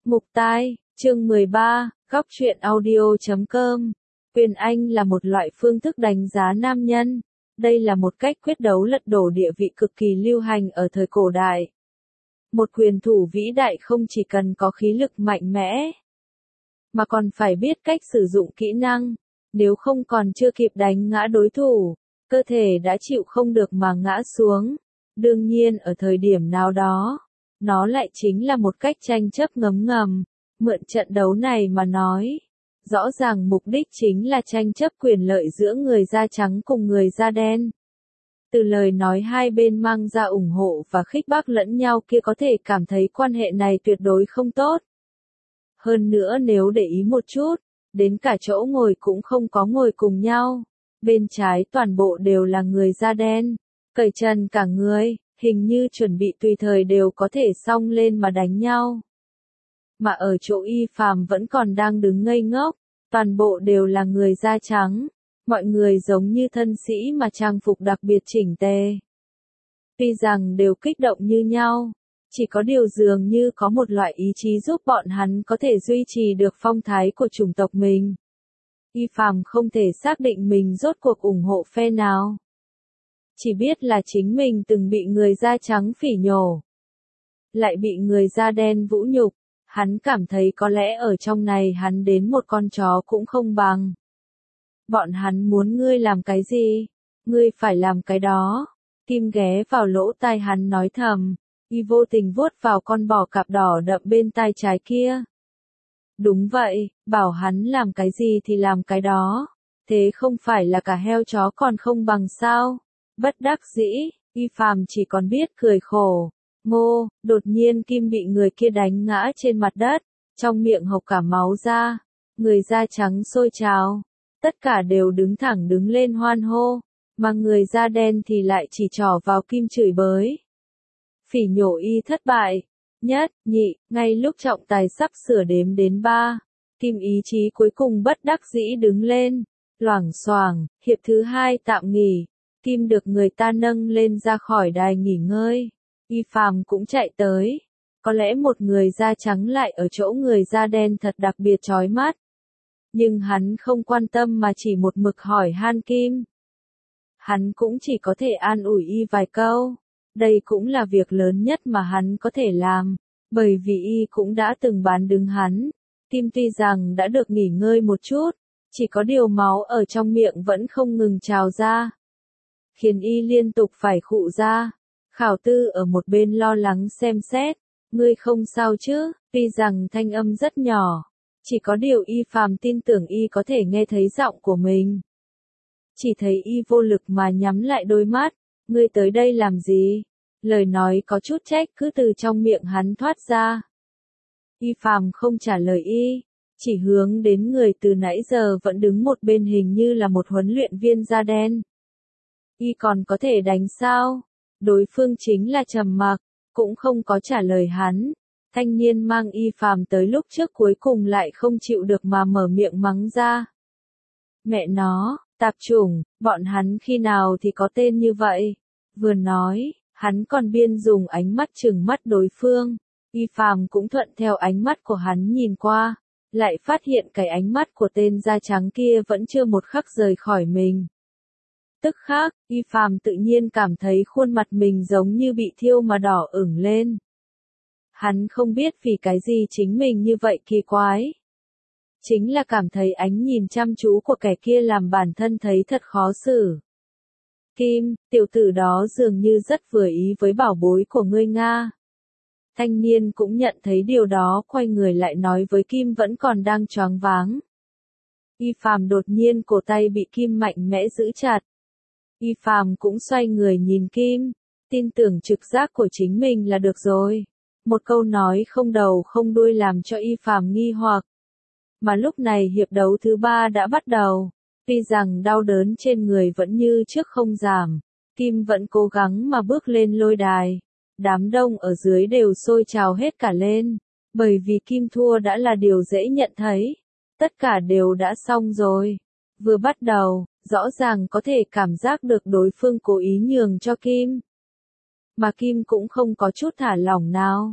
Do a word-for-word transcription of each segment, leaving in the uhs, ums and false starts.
Mục tai, chương mười ba, góc truyện audio chấm com. Quyền Anh là một loại phương thức đánh giá nam nhân. Đây là một cách quyết đấu lật đổ địa vị cực kỳ lưu hành ở thời cổ đại. Một quyền thủ vĩ đại không chỉ cần có khí lực mạnh mẽ, mà còn phải biết cách sử dụng kỹ năng. Nếu không còn chưa kịp đánh ngã đối thủ, cơ thể đã chịu không được mà ngã xuống. Đương nhiên ở thời điểm nào đó, nó lại chính là một cách tranh chấp ngấm ngầm. Mượn trận đấu này mà nói, rõ ràng mục đích chính là tranh chấp quyền lợi giữa người da trắng cùng người da đen. Từ lời nói hai bên mang ra ủng hộ và khích bác lẫn nhau kia có thể cảm thấy quan hệ này tuyệt đối không tốt. Hơn nữa nếu để ý một chút, đến cả chỗ ngồi cũng không có ngồi cùng nhau. Bên trái toàn bộ đều là người da đen, cởi trần cả người, hình như chuẩn bị tùy thời đều có thể xông lên mà đánh nhau. Mà ở chỗ Y Phàm vẫn còn đang đứng ngây ngốc, toàn bộ đều là người da trắng, mọi người giống như thân sĩ mà trang phục đặc biệt chỉnh tề. Tuy rằng đều kích động như nhau, chỉ có điều dường như có một loại ý chí giúp bọn hắn có thể duy trì được phong thái của chủng tộc mình. Y Phàm không thể xác định mình rốt cuộc ủng hộ phe nào. Chỉ biết là chính mình từng bị người da trắng phỉ nhổ, lại bị người da đen vũ nhục. Hắn cảm thấy có lẽ ở trong này hắn đến một con chó cũng không bằng. Bọn hắn muốn ngươi làm cái gì? Ngươi phải làm cái đó. Kim ghé vào lỗ tai hắn nói thầm. Y vô tình vuốt vào con bò cạp đỏ đậm bên tai trái kia. Đúng vậy, bảo hắn làm cái gì thì làm cái đó. Thế không phải là cả heo chó còn không bằng sao? Bất đắc dĩ, Y Phàm chỉ còn biết cười khổ. Ngô, đột nhiên Kim bị người kia đánh ngã trên mặt đất, trong miệng hộc cả máu ra. Người da trắng sôi trào, tất cả đều đứng thẳng đứng lên hoan hô, mà người da đen thì lại chỉ trỏ vào Kim chửi bới. Phỉ nhổ y thất bại. Nhất, nhị, ngay lúc trọng tài sắp sửa đếm đến ba, Kim ý chí cuối cùng bất đắc dĩ đứng lên. Loảng xoảng, hiệp thứ hai tạm nghỉ. Kim được người ta nâng lên ra khỏi đài nghỉ ngơi. Y Phàm cũng chạy tới. Có lẽ một người da trắng lại ở chỗ người da đen thật đặc biệt chói mắt. Nhưng hắn không quan tâm mà chỉ một mực hỏi han Kim. Hắn cũng chỉ có thể an ủi y vài câu. Đây cũng là việc lớn nhất mà hắn có thể làm. Bởi vì y cũng đã từng bán đứng hắn. Kim tuy rằng đã được nghỉ ngơi một chút, chỉ có điều máu ở trong miệng vẫn không ngừng trào ra, khiến y liên tục phải khụ ra. Khảo Tư ở một bên lo lắng xem xét. Ngươi không sao chứ? Tuy rằng thanh âm rất nhỏ, chỉ có điều Y Phàm tin tưởng y có thể nghe thấy giọng của mình. Chỉ thấy y vô lực mà nhắm lại đôi mắt. Ngươi tới đây làm gì? Lời nói có chút trách cứ từ trong miệng hắn thoát ra. Y Phàm không trả lời y, chỉ hướng đến người từ nãy giờ vẫn đứng một bên hình như là một huấn luyện viên da đen. Y còn có thể đánh sao? Đối phương chính là trầm mặc, cũng không có trả lời hắn. Thanh niên mang Y Phàm tới lúc trước cuối cùng lại không chịu được mà mở miệng mắng ra. Mẹ nó, tạp chủng, bọn hắn khi nào thì có tên như vậy? Vừa nói, hắn còn biên dùng ánh mắt trừng mắt đối phương. Y Phàm cũng thuận theo ánh mắt của hắn nhìn qua, lại phát hiện cái ánh mắt của tên da trắng kia vẫn chưa một khắc rời khỏi mình. Tức khắc, Y Phàm tự nhiên cảm thấy khuôn mặt mình giống như bị thiêu mà đỏ ửng lên. Hắn không biết vì cái gì chính mình như vậy kỳ quái. Chính là cảm thấy ánh nhìn chăm chú của kẻ kia làm bản thân thấy thật khó xử. Kim, tiểu tử đó dường như rất vừa ý với bảo bối của ngươi Nga. Thanh niên cũng nhận thấy điều đó, quay người lại nói với Kim vẫn còn đang choáng váng. Y Phàm đột nhiên cổ tay bị Kim mạnh mẽ giữ chặt. Y Phàm cũng xoay người nhìn Kim, tin tưởng trực giác của chính mình là được rồi. Một câu nói không đầu không đuôi làm cho Y Phàm nghi hoặc. Mà lúc này hiệp đấu thứ ba đã bắt đầu. Tuy rằng đau đớn trên người vẫn như trước không giảm, Kim vẫn cố gắng mà bước lên lôi đài. Đám đông ở dưới đều sôi trào hết cả lên, bởi vì Kim thua đã là điều dễ nhận thấy. Tất cả đều đã xong rồi. Vừa bắt đầu, rõ ràng có thể cảm giác được đối phương cố ý nhường cho Kim. Mà Kim cũng không có chút thả lỏng nào.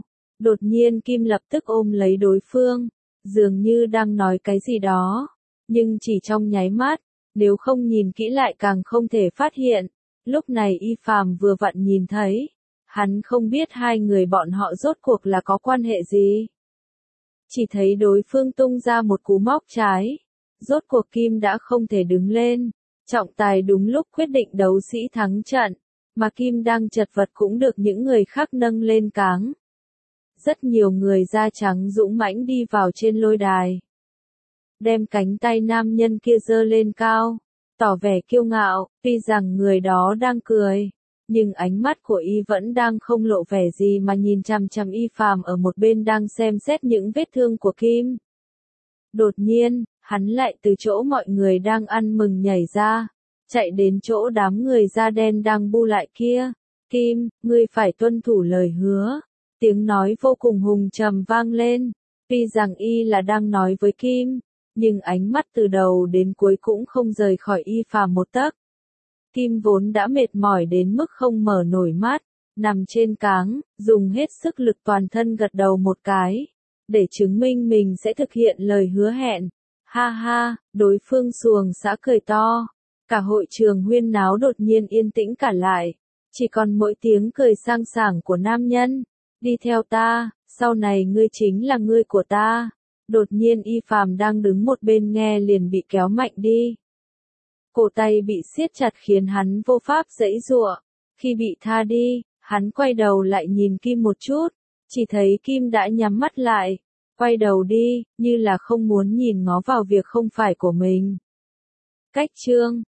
Đột nhiên Kim lập tức ôm lấy đối phương, dường như đang nói cái gì đó, nhưng chỉ trong nháy mắt, nếu không nhìn kỹ lại càng không thể phát hiện. Lúc này Y Phàm vừa vặn nhìn thấy, hắn không biết hai người bọn họ rốt cuộc là có quan hệ gì. Chỉ thấy đối phương tung ra một cú móc trái, rốt cuộc Kim đã không thể đứng lên, trọng tài đúng lúc quyết định đấu sĩ thắng trận, mà Kim đang chật vật cũng được những người khác nâng lên cáng. Rất nhiều người da trắng dũng mãnh đi vào trên lôi đài, đem cánh tay nam nhân kia giơ lên cao, tỏ vẻ kiêu ngạo, tuy rằng người đó đang cười, nhưng ánh mắt của y vẫn đang không lộ vẻ gì mà nhìn chằm chằm Y Phàm ở một bên đang xem xét những vết thương của Kim. Đột nhiên, hắn lại từ chỗ mọi người đang ăn mừng nhảy ra, chạy đến chỗ đám người da đen đang bu lại kia. Kim, ngươi phải tuân thủ lời hứa. Tiếng nói vô cùng hùng trầm vang lên. Tuy rằng y là đang nói với Kim, nhưng ánh mắt từ đầu đến cuối cũng không rời khỏi Y Phàm một tấc. Kim vốn đã mệt mỏi đến mức không mở nổi mắt, nằm trên cáng, dùng hết sức lực toàn thân gật đầu một cái, để chứng minh mình sẽ thực hiện lời hứa hẹn. Ha ha, đối phương xuồng xã cười to. Cả hội trường huyên náo đột nhiên yên tĩnh cả lại, chỉ còn mỗi tiếng cười sang sảng của nam nhân. Đi theo ta, sau này ngươi chính là ngươi của ta. Đột nhiên Y Phàm đang đứng một bên nghe liền bị kéo mạnh đi. Cổ tay bị siết chặt khiến hắn vô pháp giãy giụa. Khi bị tha đi, hắn quay đầu lại nhìn Kim một chút, chỉ thấy Kim đã nhắm mắt lại, quay đầu đi, như là không muốn nhìn ngó vào việc không phải của mình. Cách chương